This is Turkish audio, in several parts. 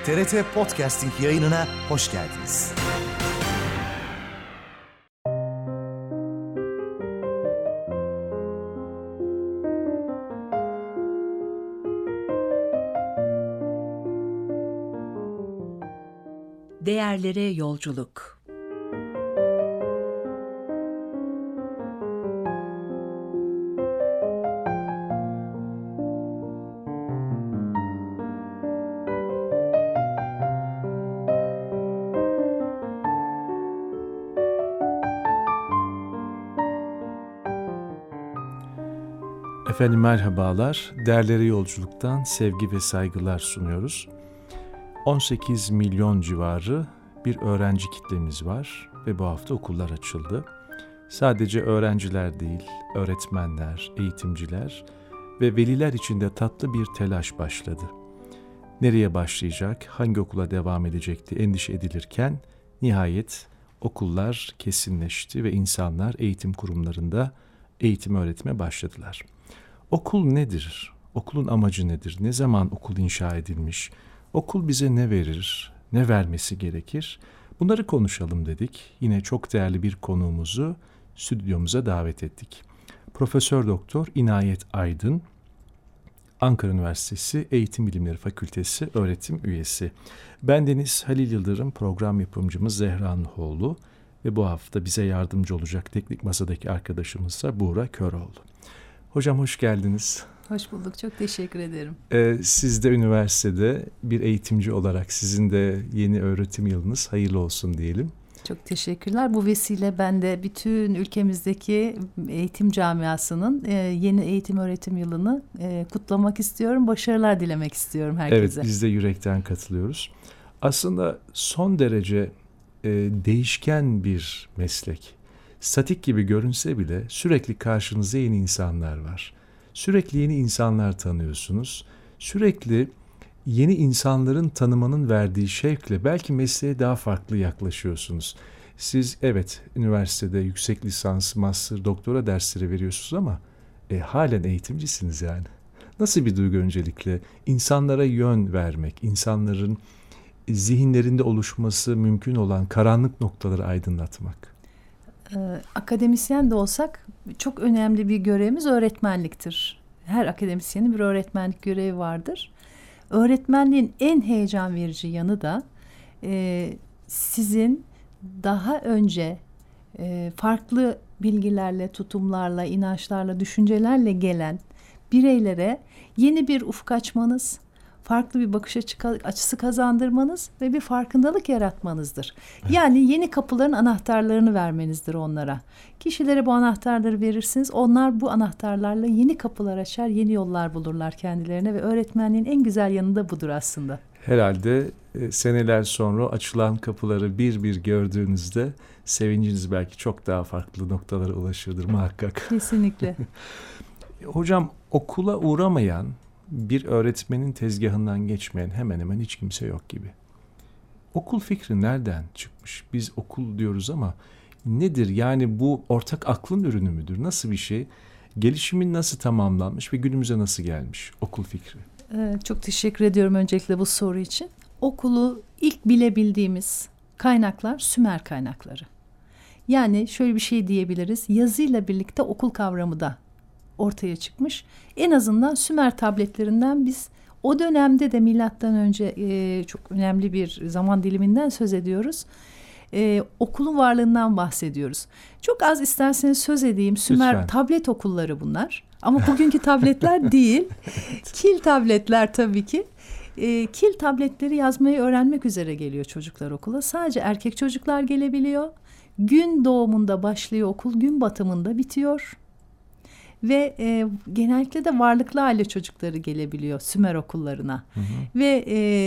TRT Podcasting yayınına hoş geldiniz. Değerlere yolculuk. Efendim merhabalar, Değerlere Yolculuk'tan sevgi ve saygılar sunuyoruz. 18 milyon civarı bir öğrenci kitlemiz var ve bu hafta okullar açıldı. Sadece öğrenciler değil, öğretmenler, eğitimciler ve veliler için de tatlı bir telaş başladı. Nereye başlayacak, hangi okula devam edecekti endişe edilirken nihayet okullar kesinleşti ve insanlar eğitim kurumlarında eğitim öğretime başladılar. Okul nedir? Okulun amacı nedir? Ne zaman okul inşa edilmiş? Okul bize ne verir? Ne vermesi gerekir? Bunları konuşalım dedik. Yine çok değerli bir konuğumuzu stüdyomuza davet ettik. Profesör Doktor İnayet Aydın, Ankara Üniversitesi Eğitim Bilimleri Fakültesi öğretim üyesi. Bendeniz Halil Yıldırım, program yapımcımız Zehra Nuhoğlu ve bu hafta bize yardımcı olacak teknik masadaki arkadaşımız ise Buğra Köroğlu. Hocam hoş geldiniz. Hoş bulduk, çok teşekkür ederim. Siz de üniversitede bir eğitimci olarak sizin de yeni öğretim yılınız hayırlı olsun diyelim. Çok teşekkürler. Bu vesile ben de bütün ülkemizdeki eğitim camiasının yeni eğitim öğretim yılını kutlamak istiyorum. Başarılar dilemek istiyorum herkese. Evet, biz de yürekten katılıyoruz. Aslında son derece değişken bir meslek. Statik gibi görünse bile sürekli karşınızda yeni insanlar var. Sürekli yeni insanlar tanıyorsunuz. Sürekli yeni insanların tanımanın verdiği şevkle belki mesleğe daha farklı yaklaşıyorsunuz. Siz evet üniversitede yüksek lisans, master, doktora dersleri veriyorsunuz ama halen eğitimcisiniz yani. Nasıl bir duygu öncelikle? İnsanlara yön vermek, insanların zihinlerinde oluşması mümkün olan karanlık noktaları aydınlatmak. Akademisyen de olsak çok önemli bir görevimiz öğretmenliktir. Her akademisyenin bir öğretmenlik görevi vardır. Öğretmenliğin en heyecan verici yanı da sizin daha önce farklı bilgilerle, tutumlarla, inançlarla, düşüncelerle gelen bireylere yeni bir ufuk açmanız, farklı bir bakış açısı kazandırmanız ve bir farkındalık yaratmanızdır. Evet. Yani yeni kapıların anahtarlarını vermenizdir onlara. Kişilere bu anahtarları verirsiniz. Onlar bu anahtarlarla yeni kapılar açar, yeni yollar bulurlar kendilerine ve öğretmenliğin en güzel yanı da budur aslında. Herhalde seneler sonra açılan kapıları bir bir gördüğünüzde sevinciniz belki çok daha farklı noktalara ulaşırdır muhakkak. Kesinlikle. Hocam okula uğramayan bir öğretmenin tezgahından geçmeyen hemen hemen hiç kimse yok gibi. Okul fikri nereden çıkmış? Biz okul diyoruz ama nedir? Yani bu ortak aklın ürünü müdür? Nasıl bir şey? Gelişimin nasıl tamamlanmış ve günümüze nasıl gelmiş okul fikri? Çok teşekkür ediyorum öncelikle bu soru için. Okulu ilk bilebildiğimiz kaynaklar Sümer kaynakları. Yani şöyle bir şey diyebiliriz. Yazıyla birlikte okul kavramı da ortaya çıkmış. En azından Sümer tabletlerinden biz o dönemde de milattan önce çok önemli bir zaman diliminden söz ediyoruz. Okulun varlığından bahsediyoruz. Çok az isterseniz söz edeyim. Sümer Lütfen. Tablet okulları bunlar. Ama bugünkü tabletler değil. Evet. Kil tabletler tabii ki. Kil tabletleri yazmayı öğrenmek üzere geliyor çocuklar okula. Sadece erkek çocuklar gelebiliyor. Gün doğumunda başlıyor okul, gün batımında bitiyor. Ve genellikle de varlıklı aile çocukları gelebiliyor Sümer okullarına. Hı hı. Ve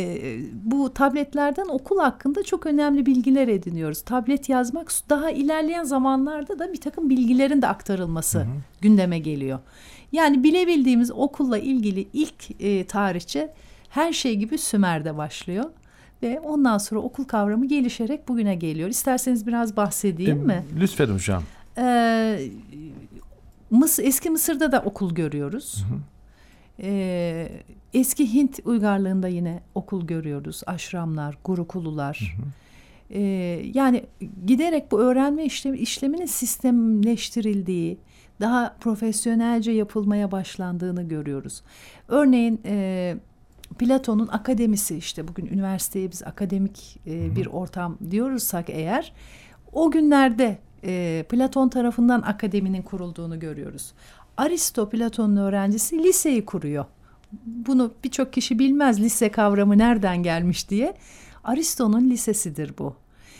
bu tabletlerden okul hakkında çok önemli bilgiler ediniyoruz. Tablet yazmak daha ilerleyen zamanlarda da bir takım bilgilerin de aktarılması gündeme geliyor. Yani bilebildiğimiz okulla ilgili ilk tarihçe her şey gibi Sümer'de başlıyor. Ve ondan sonra okul kavramı gelişerek bugüne geliyor. İsterseniz biraz bahsedeyim mi? Lütfen hocam. Eski Mısır'da da okul görüyoruz. Eski Hint uygarlığında yine okul görüyoruz. Aşramlar, gurukulular. Yani giderek bu öğrenme işleminin sistemleştirildiği, daha profesyonelce yapılmaya başlandığını görüyoruz. Örneğin Platon'un akademisi, işte bugün üniversiteye biz akademik bir ortam diyoruzsak eğer, o günlerde Platon tarafından akademinin kurulduğunu görüyoruz. Aristo, Platon'un öğrencisi, liseyi kuruyor. Bunu birçok kişi bilmez, lise kavramı nereden gelmiş diye. Aristo'nun lisesidir bu.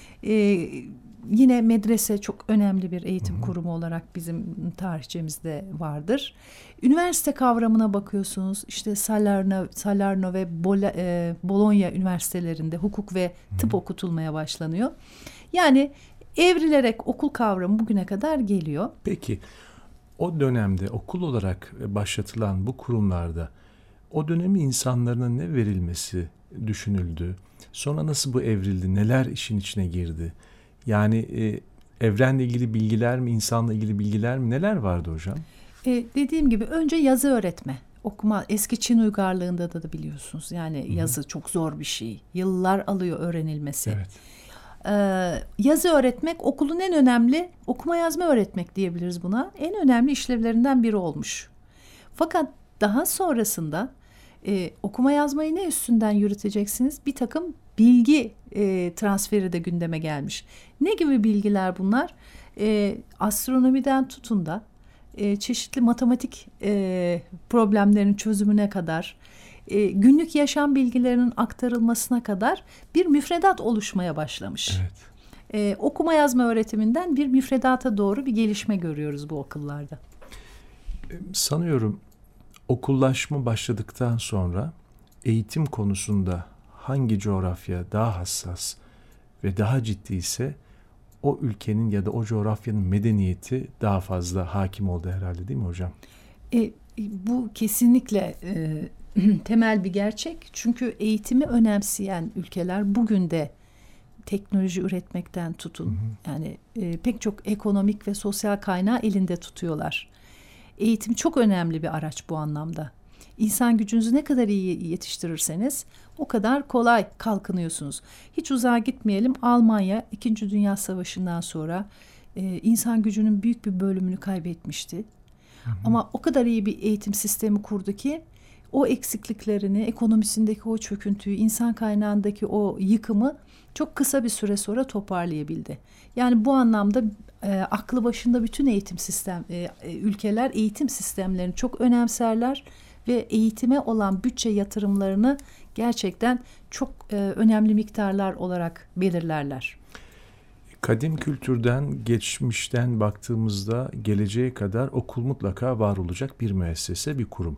Yine medrese çok önemli bir eğitim kurumu olarak bizim tarihçemizde vardır. Üniversite kavramına bakıyorsunuz. İşte Salerno ve Bologna üniversitelerinde hukuk ve tıp okutulmaya başlanıyor. Yani evrilerek okul kavramı bugüne kadar geliyor. Peki o dönemde okul olarak başlatılan bu kurumlarda o dönemin insanlarına ne verilmesi düşünüldü? Sonra nasıl bu evrildi? Neler işin içine girdi? Yani evrenle ilgili bilgiler mi, insanla ilgili bilgiler mi? Neler vardı hocam? Dediğim gibi önce yazı öğretme. Okuma, eski Çin uygarlığında da biliyorsunuz. Yani yazı çok zor bir şey. Yıllar alıyor öğrenilmesi. Evet. Yazı öğretmek okulun en önemli, okuma yazma öğretmek diyebiliriz buna, en önemli işlevlerinden biri olmuş. Fakat daha sonrasında okuma yazmayı ne üstünden yürüteceksiniz? Bir takım bilgi transferi de gündeme gelmiş. Ne gibi bilgiler bunlar? Astronomiden tutun da çeşitli matematik problemlerin çözümüne kadar, günlük yaşam bilgilerinin aktarılmasına kadar bir müfredat oluşmaya başlamış. Evet. Okuma yazma öğretiminden bir müfredata doğru bir gelişme görüyoruz bu okullarda. Sanıyorum okullaşma başladıktan sonra eğitim konusunda hangi coğrafya daha hassas ve daha ciddi ise o ülkenin ya da o coğrafyanın medeniyeti daha fazla hakim oldu herhalde, değil mi hocam? Bu kesinlikle temel bir gerçek. Çünkü eğitimi önemseyen ülkeler bugün de teknoloji üretmekten tutun. Yani pek çok ekonomik ve sosyal kaynağı elinde tutuyorlar. Eğitim çok önemli bir araç bu anlamda. İnsan gücünüzü ne kadar iyi yetiştirirseniz o kadar kolay kalkınıyorsunuz. Hiç uzağa gitmeyelim. Almanya 2. Dünya Savaşı'ndan sonra insan gücünün büyük bir bölümünü kaybetmişti. Ama o kadar iyi bir eğitim sistemi kurdu ki o eksikliklerini, ekonomisindeki o çöküntüyü, insan kaynağındaki o yıkımı çok kısa bir süre sonra toparlayabildi. Yani bu anlamda aklı başında bütün ülkeler eğitim sistemlerini çok önemserler ve eğitime olan bütçe yatırımlarını gerçekten çok önemli miktarlar olarak belirlerler. Kadim kültürden, geçmişten baktığımızda geleceğe kadar okul mutlaka var olacak bir müessese, bir kurum.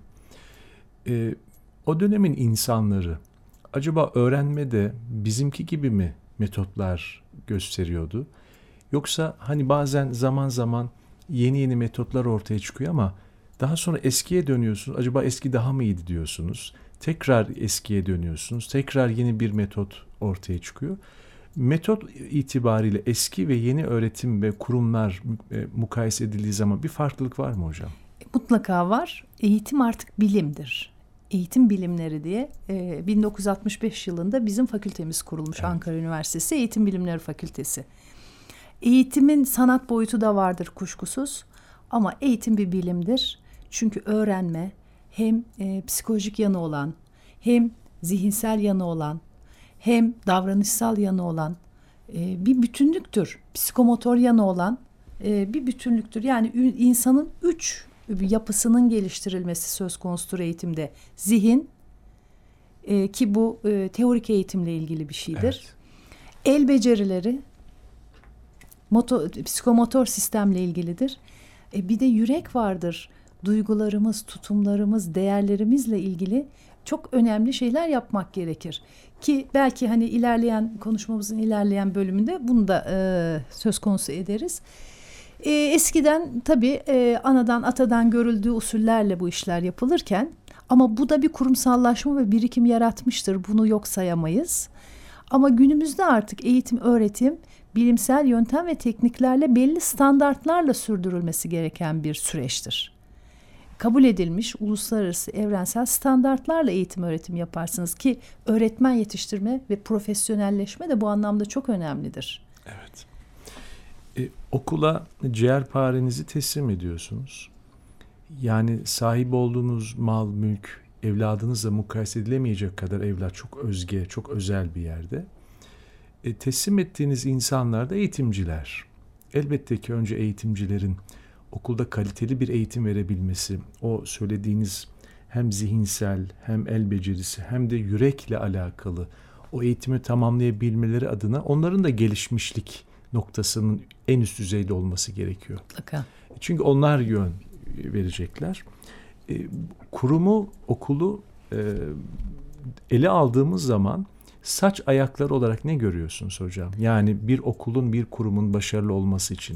O dönemin insanları acaba öğrenmede bizimki gibi mi metotlar gösteriyordu? Yoksa hani bazen zaman zaman yeni metotlar ortaya çıkıyor ama daha sonra eskiye dönüyorsunuz. Acaba eski daha mı iyiydi diyorsunuz? Tekrar eskiye dönüyorsunuz. Tekrar yeni bir metot ortaya çıkıyor. Metot itibariyle eski ve yeni öğretim ve kurumlar mukayese edildiği zaman bir farklılık var mı hocam? Mutlaka var. Eğitim artık bilimdir. Eğitim bilimleri diye 1965 yılında bizim fakültemiz kurulmuş. Evet. Ankara Üniversitesi Eğitim Bilimleri Fakültesi. Eğitimin sanat boyutu da vardır kuşkusuz. Ama eğitim bir bilimdir. Çünkü öğrenme hem psikolojik yanı olan, hem zihinsel yanı olan, hem davranışsal yanı olan bir bütünlüktür. Psikomotor yanı olan bir bütünlüktür. Yani insanın 3 yapısının geliştirilmesi söz konusudur eğitimde. Zihin, ki bu teorik eğitimle ilgili bir şeydir. Evet. El becerileri, psikomotor sistemle ilgilidir. Bir de yürek vardır. Duygularımız, tutumlarımız, değerlerimizle ilgili çok önemli şeyler yapmak gerekir. Ki belki hani konuşmamızın ilerleyen bölümünde bunu da söz konusu ederiz. Eskiden tabii anadan atadan görüldüğü usullerle bu işler yapılırken, ama bu da bir kurumsallaşma ve birikim yaratmıştır. Bunu yok sayamayız. Ama günümüzde artık eğitim, öğretim bilimsel yöntem ve tekniklerle belli standartlarla sürdürülmesi gereken bir süreçtir. kabul edilmiş uluslararası evrensel standartlarla eğitim öğretim yaparsınız ki öğretmen yetiştirme ve profesyonelleşme de bu anlamda çok önemlidir. Evet. Okula ciğerparenizi teslim ediyorsunuz. Yani sahip olduğunuz mal, mülk, evladınızla mukayese edilemeyecek kadar evlat çok özge, çok özel bir yerde. Teslim ettiğiniz insanlar da eğitimciler. Elbette ki önce eğitimcilerin okulda kaliteli bir eğitim verebilmesi, o söylediğiniz hem zihinsel hem el becerisi hem de yürekle alakalı o eğitimi tamamlayabilmeleri adına onların da gelişmişlik noktasının en üst düzeyde olması gerekiyor. Mutlaka. Çünkü onlar yön verecekler. Kurumu, okulu ele aldığımız zaman saç ayakları olarak ne görüyorsunuz hocam? Yani bir okulun, bir kurumun başarılı olması için.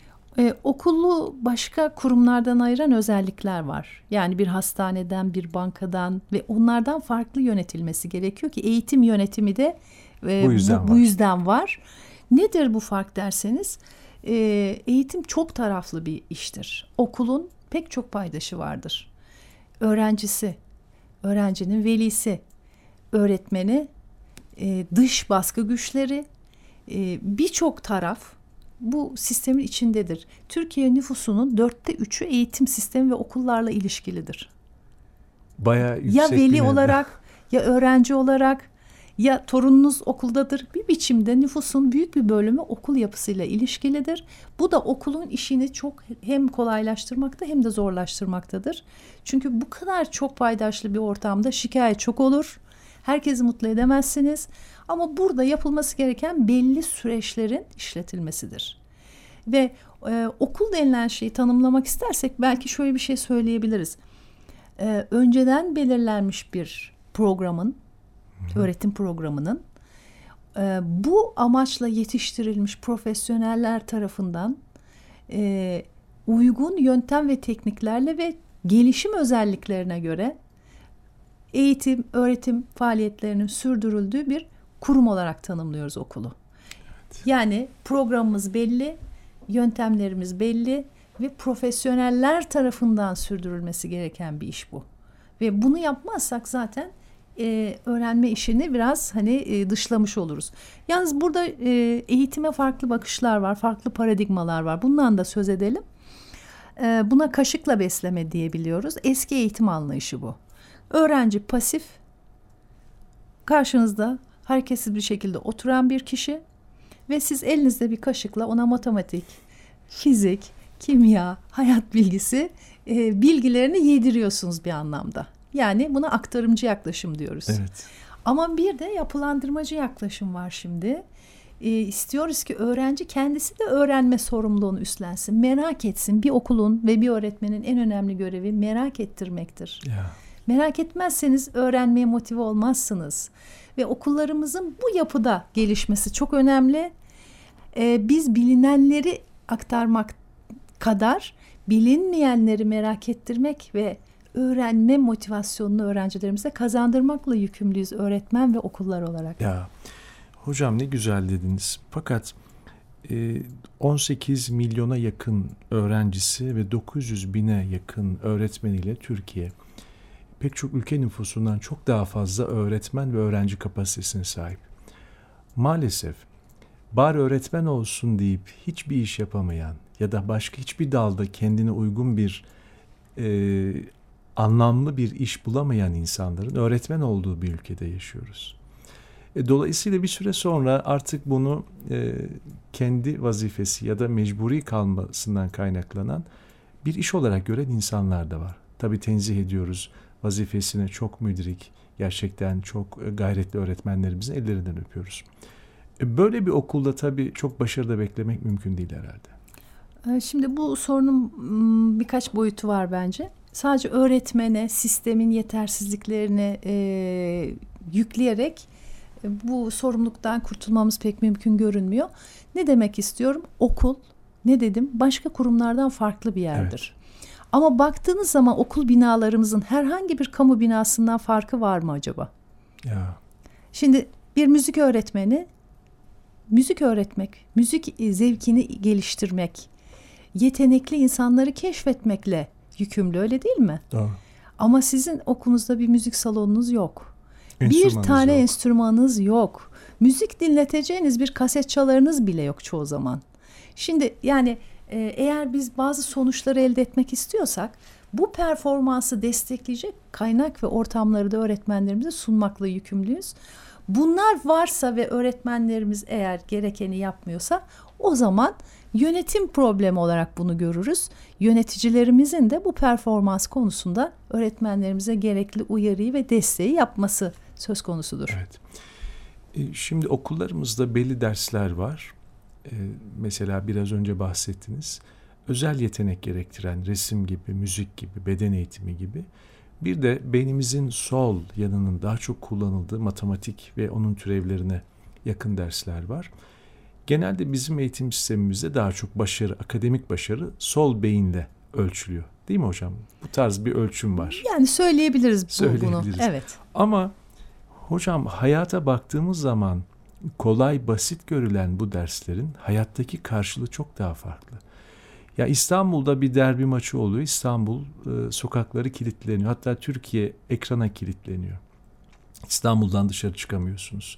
Okulu başka kurumlardan ayıran özellikler var. Yani bir hastaneden, bir bankadan ve onlardan farklı yönetilmesi gerekiyor ki eğitim yönetimi de bu yüzden var. Nedir bu fark derseniz? Eğitim çok taraflı bir iştir. Okulun pek çok paydaşı vardır. Öğrencisi, öğrencinin velisi, öğretmeni, dış baskı güçleri, birçok taraf bu sistemin içindedir. Türkiye nüfusunun 3'ü eğitim sistemi ve okullarla ilişkilidir. Bayağı yüksek. Ya veli olarak, ya öğrenci olarak, ya torununuz okuldadır. Bir biçimde nüfusun büyük bir bölümü okul yapısıyla ilişkilidir. Bu da okulun işini çok hem kolaylaştırmakta hem de zorlaştırmaktadır. Çünkü bu kadar çok paydaşlı bir ortamda şikayet çok olur. Herkesi mutlu edemezsiniz. Ama burada yapılması gereken belli süreçlerin işletilmesidir. Ve okul denilen şeyi tanımlamak istersek belki şöyle bir şey söyleyebiliriz. Önceden belirlenmiş bir programın, öğretim programının bu amaçla yetiştirilmiş profesyoneller tarafından uygun yöntem ve tekniklerle ve gelişim özelliklerine göre eğitim, öğretim faaliyetlerinin sürdürüldüğü bir kurum olarak tanımlıyoruz okulu. Evet. Yani programımız belli, yöntemlerimiz belli ve profesyoneller tarafından sürdürülmesi gereken bir iş bu. Ve bunu yapmazsak zaten öğrenme işini biraz dışlamış oluruz. Yalnız burada eğitime farklı bakışlar var, farklı paradigmalar var. Bundan da söz edelim. Buna kaşıkla besleme diyebiliyoruz. Eski eğitim anlayışı bu. Öğrenci pasif, karşınızda hareketsiz bir şekilde oturan bir kişi ve siz elinizde bir kaşıkla ona matematik, fizik, kimya, hayat bilgisi bilgilerini yediriyorsunuz bir anlamda. Yani buna aktarımcı yaklaşım diyoruz. Evet. Ama bir de yapılandırmacı yaklaşım var şimdi. İstiyoruz ki öğrenci kendisi de öğrenme sorumluluğunu üstlensin. Merak etsin. Bir okulun ve bir öğretmenin en önemli görevi merak ettirmektir. Ya. Merak etmezseniz öğrenmeye motive olmazsınız. Ve okullarımızın bu yapıda gelişmesi çok önemli. Biz bilinenleri aktarmak kadar bilinmeyenleri merak ettirmek ve öğrenme motivasyonunu öğrencilerimize kazandırmakla yükümlüyüz öğretmen ve okullar olarak. Ya hocam ne güzel dediniz. Fakat 18 milyona yakın öğrencisi ve 900 bine yakın öğretmeniyle Türkiye pek çok ülke nüfusundan çok daha fazla öğretmen ve öğrenci kapasitesine sahip. Maalesef bari öğretmen olsun deyip hiçbir iş yapamayan ya da başka hiçbir dalda kendine uygun bir anlamlı bir iş bulamayan insanların öğretmen olduğu bir ülkede yaşıyoruz. Dolayısıyla bir süre sonra artık bunu kendi vazifesi ya da mecburi kalmasından kaynaklanan bir iş olarak gören insanlar da var. Tabii tenzih ediyoruz. Vazifesine çok müdrik, gerçekten çok gayretli öğretmenlerimizin ellerinden öpüyoruz. Böyle bir okulda tabii çok başarıda beklemek mümkün değil herhalde. Şimdi bu sorunun birkaç boyutu var bence. Sadece öğretmene sistemin yetersizliklerini yükleyerek bu sorumluluktan kurtulmamız pek mümkün görünmüyor. Ne demek istiyorum? Okul, ne dedim? Başka kurumlardan farklı bir yerdir. Evet. Ama baktığınız zaman okul binalarımızın herhangi bir kamu binasından farkı var mı acaba? Ya. Şimdi bir müzik öğretmeni müzik öğretmek, müzik zevkini geliştirmek, yetenekli insanları keşfetmekle yükümlü, öyle değil mi? Doğru. Ama sizin okulunuzda bir müzik salonunuz yok. Bir Enstrümanınız tane yok. enstrümanınız yok. Müzik dinleteceğiniz bir kaset çalarınız bile yok çoğu zaman. Şimdi yani eğer biz bazı sonuçları elde etmek istiyorsak bu performansı destekleyecek kaynak ve ortamları da öğretmenlerimize sunmakla yükümlüyüz. Bunlar varsa ve öğretmenlerimiz eğer gerekeni yapmıyorsa o zaman yönetim problemi olarak bunu görürüz. Yöneticilerimizin de bu performans konusunda öğretmenlerimize gerekli uyarıyı ve desteği yapması söz konusudur. Evet. Şimdi okullarımızda belli dersler var. Mesela biraz önce bahsettiniz. Özel yetenek gerektiren resim gibi, müzik gibi, beden eğitimi gibi. Bir de beynimizin sol yanının daha çok kullanıldığı matematik ve onun türevlerine yakın dersler var. Genelde bizim eğitim sistemimizde daha çok başarı, akademik başarı sol beyinle ölçülüyor. Değil mi hocam? Bu tarz bir ölçüm var. Yani söyleyebiliriz bunu. Söyleyebiliriz. Evet. Ama hocam hayata baktığımız zaman kolay, basit görülen bu derslerin hayattaki karşılığı çok daha farklı. Ya İstanbul'da bir derbi maçı oluyor. İstanbul sokakları kilitleniyor. Hatta Türkiye ekrana kilitleniyor. İstanbul'dan dışarı çıkamıyorsunuz.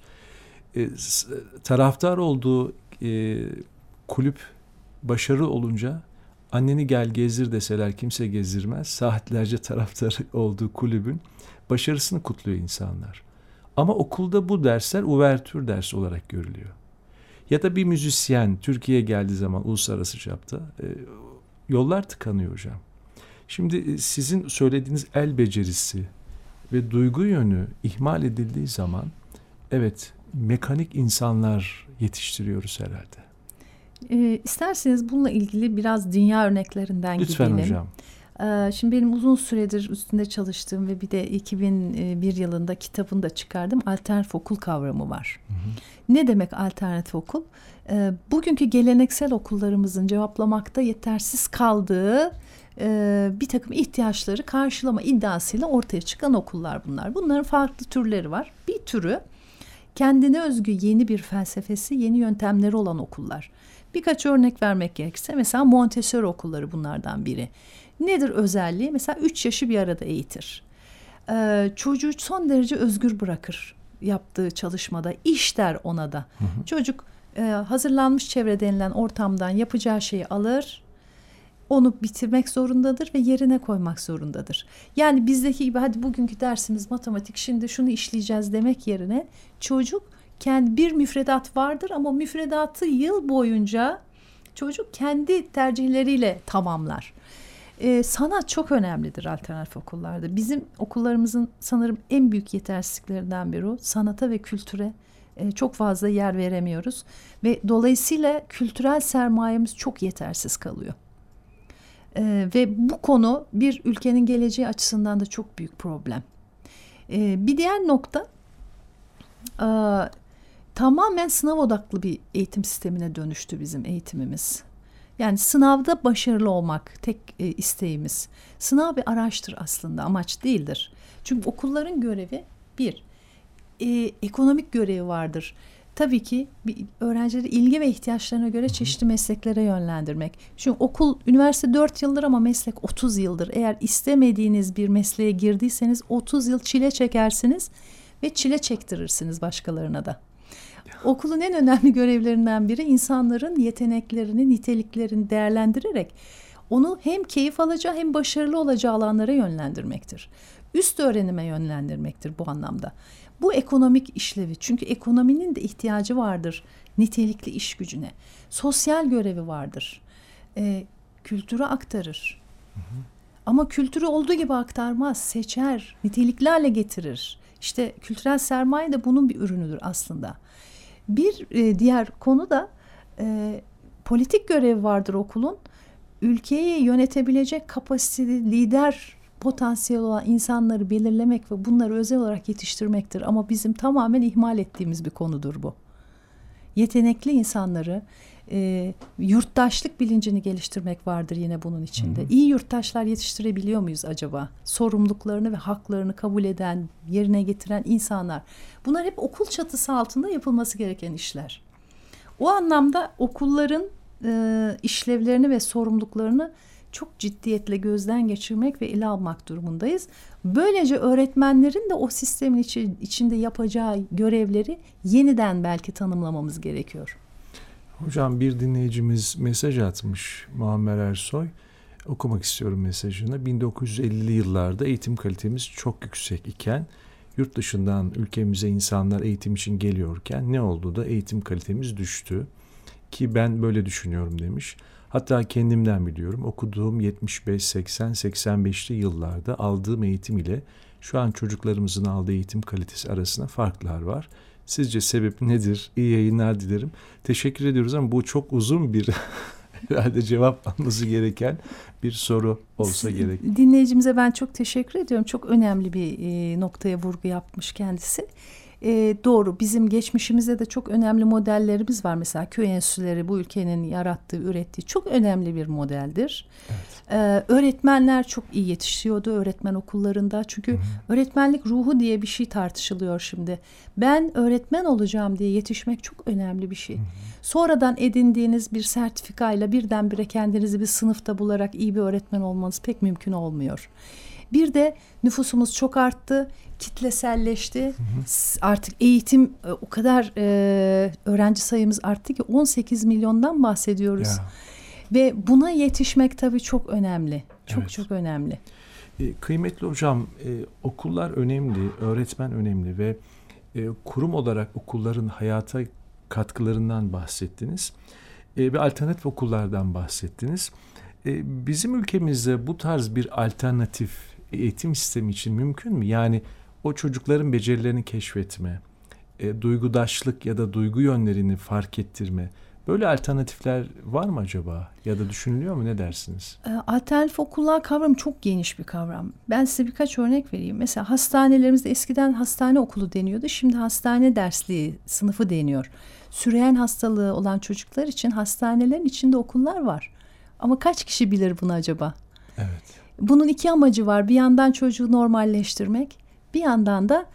Taraftar olduğu kulüp başarı olunca anneni gel gezdir deseler kimse gezdirmez. Saatlerce taraftarı olduğu kulübün başarısını kutluyor insanlar. Ama okulda bu dersler uvertür dersi olarak görülüyor. Ya da bir müzisyen Türkiye'ye geldiği zaman uluslararası çapta yollar tıkanıyor hocam. Şimdi sizin söylediğiniz el becerisi ve duygu yönü ihmal edildiği zaman evet mekanik insanlar yetiştiriyoruz herhalde. İsterseniz bununla ilgili biraz dünya örneklerinden Lütfen gidelim. hocam. Şimdi benim uzun süredir üstünde çalıştığım ve bir de 2001 yılında kitabını da çıkardım. Alternatif okul kavramı var. Hı hı. Ne demek alternatif okul? Bugünkü geleneksel okullarımızın cevaplamakta yetersiz kaldığı bir takım ihtiyaçları karşılama iddiasıyla ortaya çıkan okullar bunlar. Bunların farklı türleri var. Bir türü kendine özgü yeni bir felsefesi, yeni yöntemleri olan okullar. Birkaç örnek vermek gerekirse mesela Montessori okulları bunlardan biri. Nedir özelliği? Mesela 3 yaşı bir arada eğitir. Çocuğu son derece özgür bırakır yaptığı çalışmada. İş der ona da. Hı hı. Çocuk hazırlanmış çevre denilen ortamdan yapacağı şeyi alır. Onu bitirmek zorundadır ve yerine koymak zorundadır. Yani bizdeki gibi hadi bugünkü dersimiz matematik, şimdi şunu işleyeceğiz demek yerine çocuk kendi bir müfredat vardır ama müfredatı yıl boyunca çocuk kendi tercihleriyle tamamlar. Sanat çok önemlidir alternatif okullarda. Bizim okullarımızın sanırım en büyük yetersizliklerinden biri o. Sanata ve kültüre çok fazla yer veremiyoruz ve dolayısıyla kültürel sermayemiz çok yetersiz kalıyor. Ve bu konu bir ülkenin geleceği açısından da çok büyük problem. Bir diğer nokta tamamen sınav odaklı bir eğitim sistemine dönüştü bizim eğitimimiz. Yani sınavda başarılı olmak tek isteğimiz. Sınav bir araçtır aslında, amaç değildir. Çünkü okulların görevi bir, ekonomik görevi vardır. Tabii ki öğrencileri ilgi ve ihtiyaçlarına göre çeşitli mesleklere yönlendirmek. Çünkü okul, üniversite 4 yıldır ama meslek 30 yıldır. Eğer istemediğiniz bir mesleğe girdiyseniz 30 yıl çile çekersiniz ve çile çektirirsiniz başkalarına da. Okulun en önemli görevlerinden biri insanların yeteneklerini, niteliklerini değerlendirerek onu hem keyif alacağı hem başarılı olacağı alanlara yönlendirmektir. Üst öğrenime yönlendirmektir bu anlamda. Bu ekonomik işlevi. Çünkü ekonominin de ihtiyacı vardır nitelikli iş gücüne. Sosyal görevi vardır. Kültürü aktarır. Hı hı. Ama kültürü olduğu gibi aktarmaz, seçer, nitelikli hale getirir. İşte kültürel sermaye de bunun bir ürünüdür aslında. Bir diğer konu da politik görevi vardır okulun. Ülkeyi yönetebilecek kapasiteli lider potansiyel olan insanları belirlemek ve bunları özel olarak yetiştirmektir. Ama bizim tamamen ihmal ettiğimiz bir konudur bu. Yetenekli insanları, yurttaşlık bilincini geliştirmek vardır yine bunun içinde. Hı hı. İyi yurttaşlar yetiştirebiliyor muyuz acaba? Sorumluluklarını ve haklarını kabul eden, yerine getiren insanlar. Bunlar hep okul çatısı altında yapılması gereken işler. O anlamda okulların işlevlerini ve sorumluluklarını çok ciddiyetle gözden geçirmek ve ele almak durumundayız. Böylece öğretmenlerin de o sistemin içinde yapacağı görevleri yeniden belki tanımlamamız gerekiyor. Hocam bir dinleyicimiz mesaj atmış, Muammer Ersoy. Okumak istiyorum mesajını. 1950'li yıllarda eğitim kalitemiz çok yüksek iken yurt dışından ülkemize insanlar eğitim için geliyorken ne oldu da eğitim kalitemiz düştü ki ben böyle düşünüyorum demiş. Hatta kendimden biliyorum, okuduğum 75, 80, 85'li yıllarda aldığım eğitim ile şu an çocuklarımızın aldığı eğitim kalitesi arasında farklar var. Sizce sebep nedir? İyi yayınlar dilerim. Teşekkür ediyoruz ama bu çok uzun bir herhalde cevap alması gereken bir soru olsa gerek. Dinleyicimize ben çok teşekkür ediyorum. Çok önemli bir noktaya vurgu yapmış kendisi. Doğru, bizim geçmişimizde de çok önemli modellerimiz var. Mesela köy enstitüleri bu ülkenin yarattığı, ürettiği çok önemli bir modeldir. Evet. Öğretmenler çok iyi yetişiyordu öğretmen okullarında. Çünkü öğretmenlik ruhu diye bir şey tartışılıyor şimdi. Ben öğretmen olacağım diye yetişmek çok önemli bir şey. Sonradan edindiğiniz bir sertifikayla birdenbire kendinizi bir sınıfta bularak iyi bir öğretmen olmanız pek mümkün olmuyor. Bir de nüfusumuz çok arttı, kitleselleşti. Artık eğitim o kadar öğrenci sayımız arttı ki 18 milyondan bahsediyoruz. Ya. Ve buna yetişmek tabii çok önemli. Çok önemli. Kıymetli hocam, okullar önemli, öğretmen önemli ve kurum olarak okulların hayata katkılarından bahsettiniz. Ve alternatif okullardan bahsettiniz. Bizim ülkemizde bu tarz bir alternatif eğitim sistemi için mümkün mü? Yani o çocukların becerilerini keşfetme, duygudaşlık ya da duygu yönlerini fark ettirme. Böyle alternatifler var mı acaba? Ya da düşünülüyor mu? Ne dersiniz? Alternatif okullar kavramı çok geniş bir kavram. Ben size birkaç örnek vereyim. Mesela hastanelerimizde eskiden hastane okulu deniyordu. Şimdi hastane dersliği sınıfı deniyor. Süreyen hastalığı olan çocuklar için hastanelerin içinde okullar var. Ama kaç kişi bilir bunu acaba? Evet. Bunun iki amacı var. Bir yandan çocuğu normalleştirmek, bir yandan da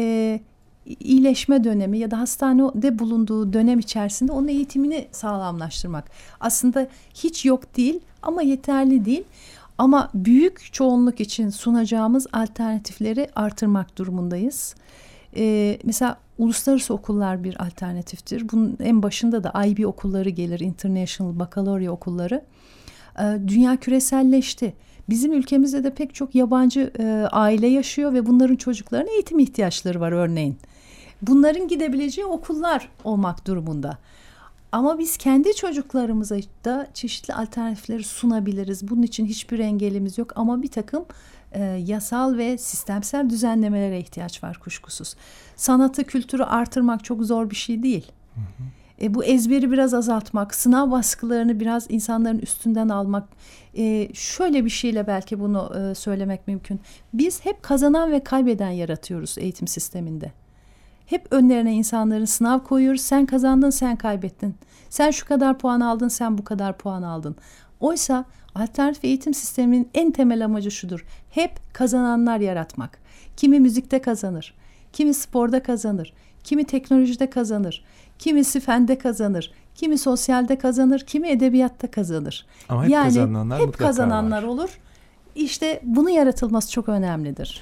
iyileşme dönemi ya da hastanede bulunduğu dönem içerisinde onun eğitimini sağlamlaştırmak. Aslında hiç yok değil ama yeterli değil. Ama büyük çoğunluk için sunacağımız alternatifleri artırmak durumundayız. Mesela uluslararası okullar bir alternatiftir. Bunun en başında da IB okulları gelir, International Baccalaureate okulları. Dünya küreselleşti. Bizim ülkemizde de pek çok yabancı aile yaşıyor ve bunların çocuklarına eğitim ihtiyaçları var örneğin. Bunların gidebileceği okullar olmak durumunda. Ama biz kendi çocuklarımıza da çeşitli alternatifleri sunabiliriz. Bunun için hiçbir engelimiz yok ama bir takım yasal ve sistemsel düzenlemelere ihtiyaç var kuşkusuz. Sanatı, kültürü artırmak çok zor bir şey değil. Bu ezberi biraz azaltmak, sınav baskılarını biraz insanların üstünden almak. Şöyle bir şeyle belki bunu söylemek mümkün. Biz hep kazanan ve kaybeden yaratıyoruz eğitim sisteminde. Hep önlerine insanların sınav koyuyoruz. Sen kazandın, sen kaybettin. Sen şu kadar puan aldın, sen bu kadar puan aldın. Oysa alternatif eğitim sisteminin en temel amacı şudur. Hep kazananlar yaratmak. Kimi müzikte kazanır, kimi sporda kazanır, kimi teknolojide kazanır, kimisi fende kazanır, kimi sosyalde kazanır, kimi edebiyatta kazanır. Ama hep kazananlar hep kazananlar var. Olur. İşte bunun yaratılması çok önemlidir.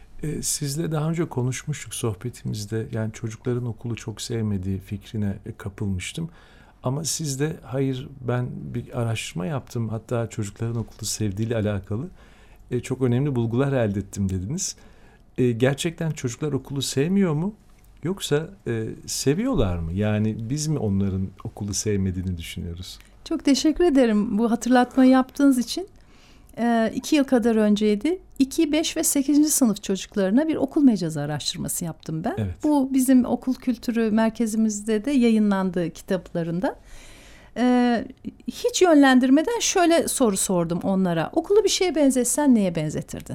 Sizle daha önce konuşmuştuk sohbetimizde. Yani çocukların okulu çok sevmediği fikrine kapılmıştım. Ama siz de hayır ben bir araştırma yaptım. Hatta çocukların okulu sevdiğiyle alakalı çok önemli bulgular elde ettim dediniz. Gerçekten çocuklar okulu sevmiyor mu? Yoksa seviyorlar mı? Yani biz mi onların okulu sevmediğini düşünüyoruz? Çok teşekkür ederim bu hatırlatmayı yaptığınız için. 2 yıl kadar önceydi. 2, 5 ve 8. sınıf çocuklarına bir okul mecazı araştırması yaptım ben. Evet. Bu bizim okul kültürü merkezimizde de yayınlandı kitaplarında. Hiç yönlendirmeden şöyle soru sordum onlara. Okulu bir şeye benzetsen neye benzetirdin?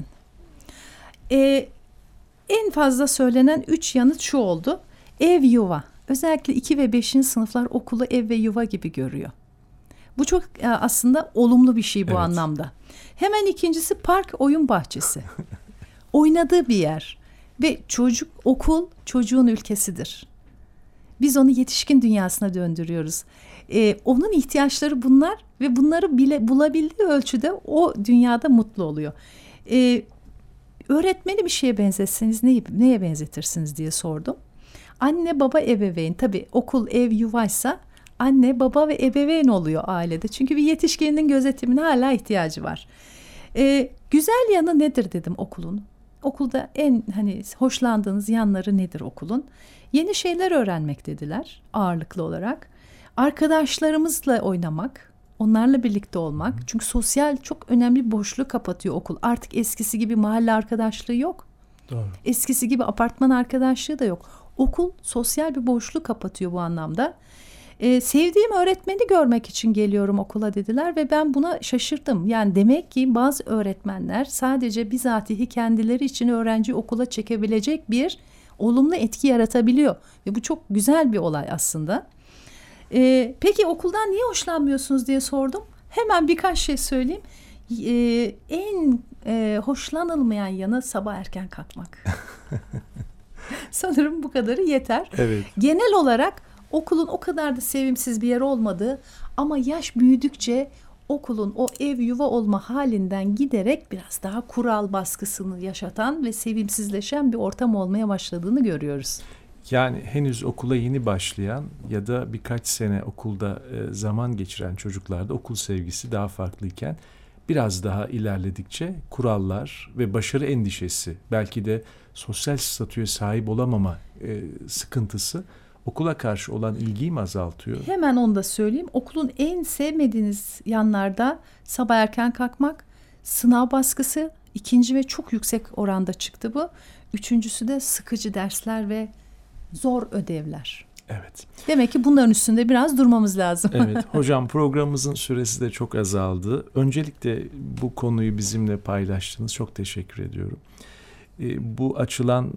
En fazla söylenen 3 yanıt şu oldu. Ev, yuva. Özellikle 2 ve 5. sınıflar okulu ev ve yuva gibi görüyor. Bu çok aslında olumlu bir şey bu anlamda. Hemen ikincisi park, oyun bahçesi. Oynadığı bir yer. Ve okul çocuğun ülkesidir. Biz onu yetişkin dünyasına döndürüyoruz. Onun ihtiyaçları bunlar ve bunları bile bulabildiği ölçüde o dünyada mutlu oluyor. Öğretmeni bir şeye benzetseniz neye benzetirsiniz diye sordum. Anne baba ebeveyn, tabii okul ev yuvaysa anne baba ve ebeveyn oluyor ailede. Çünkü bir yetişkinin gözetimine hala ihtiyacı var. Güzel yanı nedir dedim okulun. Okulda en hoşlandığınız yanları nedir okulun? Yeni şeyler öğrenmek dediler ağırlıklı olarak. Arkadaşlarımızla oynamak, onlarla birlikte olmak. Çünkü sosyal çok önemli bir boşluğu kapatıyor okul. Artık eskisi gibi mahalle arkadaşlığı yok. Doğru. Eskisi gibi apartman arkadaşlığı da yok. Okul sosyal bir boşluğu kapatıyor bu anlamda. Sevdiğim öğretmeni görmek için geliyorum okula dediler ve ben buna şaşırdım. Yani demek ki bazı öğretmenler sadece bizatihi kendileri için öğrenci okula çekebilecek bir olumlu etki yaratabiliyor. Ve bu çok güzel bir olay aslında. Peki okuldan niye hoşlanmıyorsunuz diye sordum. Hemen birkaç şey söyleyeyim. En hoşlanılmayan yanı sabah erken kalkmak. Sanırım bu kadarı yeter. Evet. Genel olarak okulun o kadar da sevimsiz bir yer olmadığı ama yaş büyüdükçe okulun o ev yuva olma halinden giderek biraz daha kural baskısını yaşatan ve sevimsizleşen bir ortam olmaya başladığını görüyoruz. Yani henüz okula yeni başlayan ya da birkaç sene okulda zaman geçiren çocuklarda okul sevgisi daha farklıyken biraz daha ilerledikçe kurallar ve başarı endişesi, belki de sosyal statüye sahip olamama sıkıntısı okula karşı olan ilgiyi mi azaltıyor? Hemen onu da söyleyeyim. Okulun en sevmediğiniz yanlarda sabah erken kalkmak, sınav baskısı, ikinci ve çok yüksek oranda çıktı bu. Üçüncüsü de sıkıcı dersler ve zor ödevler. Evet. Demek ki bunların üstünde biraz durmamız lazım. Evet hocam, programımızın süresi de çok azaldı. Öncelikle bu konuyu bizimle paylaştınız. Çok teşekkür ediyorum. Bu açılan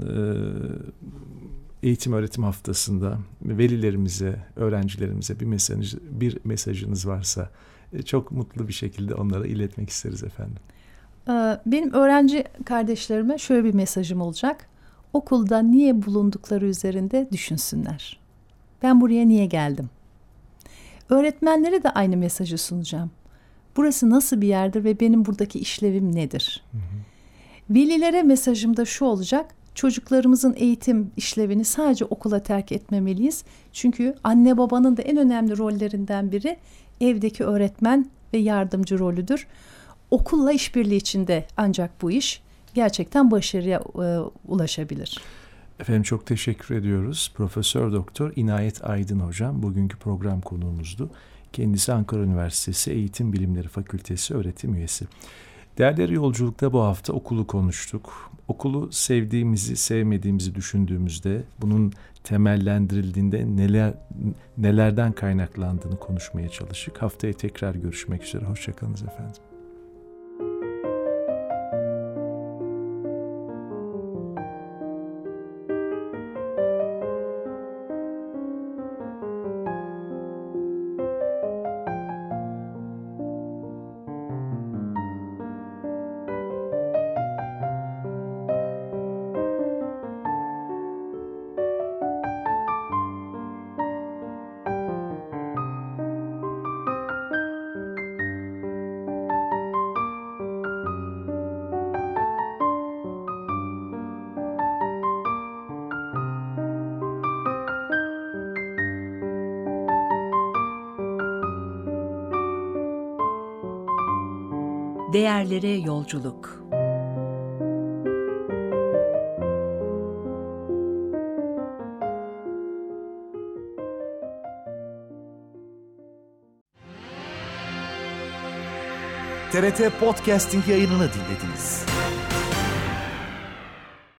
eğitim öğretim haftasında velilerimize, öğrencilerimize bir mesajınız varsa çok mutlu bir şekilde onlara iletmek isteriz efendim. Benim öğrenci kardeşlerime şöyle bir mesajım olacak. Okulda niye bulundukları üzerinde düşünsünler. Ben buraya niye geldim? Öğretmenlere de aynı mesajı sunacağım. Burası nasıl bir yerdir ve benim buradaki işlevim nedir? Hı hı. Velilere mesajım da şu olacak. Çocuklarımızın eğitim işlevini sadece okula terk etmemeliyiz. Çünkü anne babanın da en önemli rollerinden biri evdeki öğretmen ve yardımcı rolüdür. Okulla işbirliği içinde ancak bu iş gerçekten başarıya ulaşabilir. Efendim çok teşekkür ediyoruz. Profesör Doktor İnayet Aydın hocam bugünkü program konuğumuzdu. Kendisi Ankara Üniversitesi Eğitim Bilimleri Fakültesi öğretim üyesi. Değerleri Yolculuk'ta bu hafta okulu konuştuk. Okulu sevdiğimizi, sevmediğimizi düşündüğümüzde bunun temellendirildiğinde nelerden kaynaklandığını konuşmaya çalıştık. Haftaya tekrar görüşmek üzere. Hoşçakalınız efendim. Değerlere yolculuk. TRT Podcasting yayınını dinlediniz.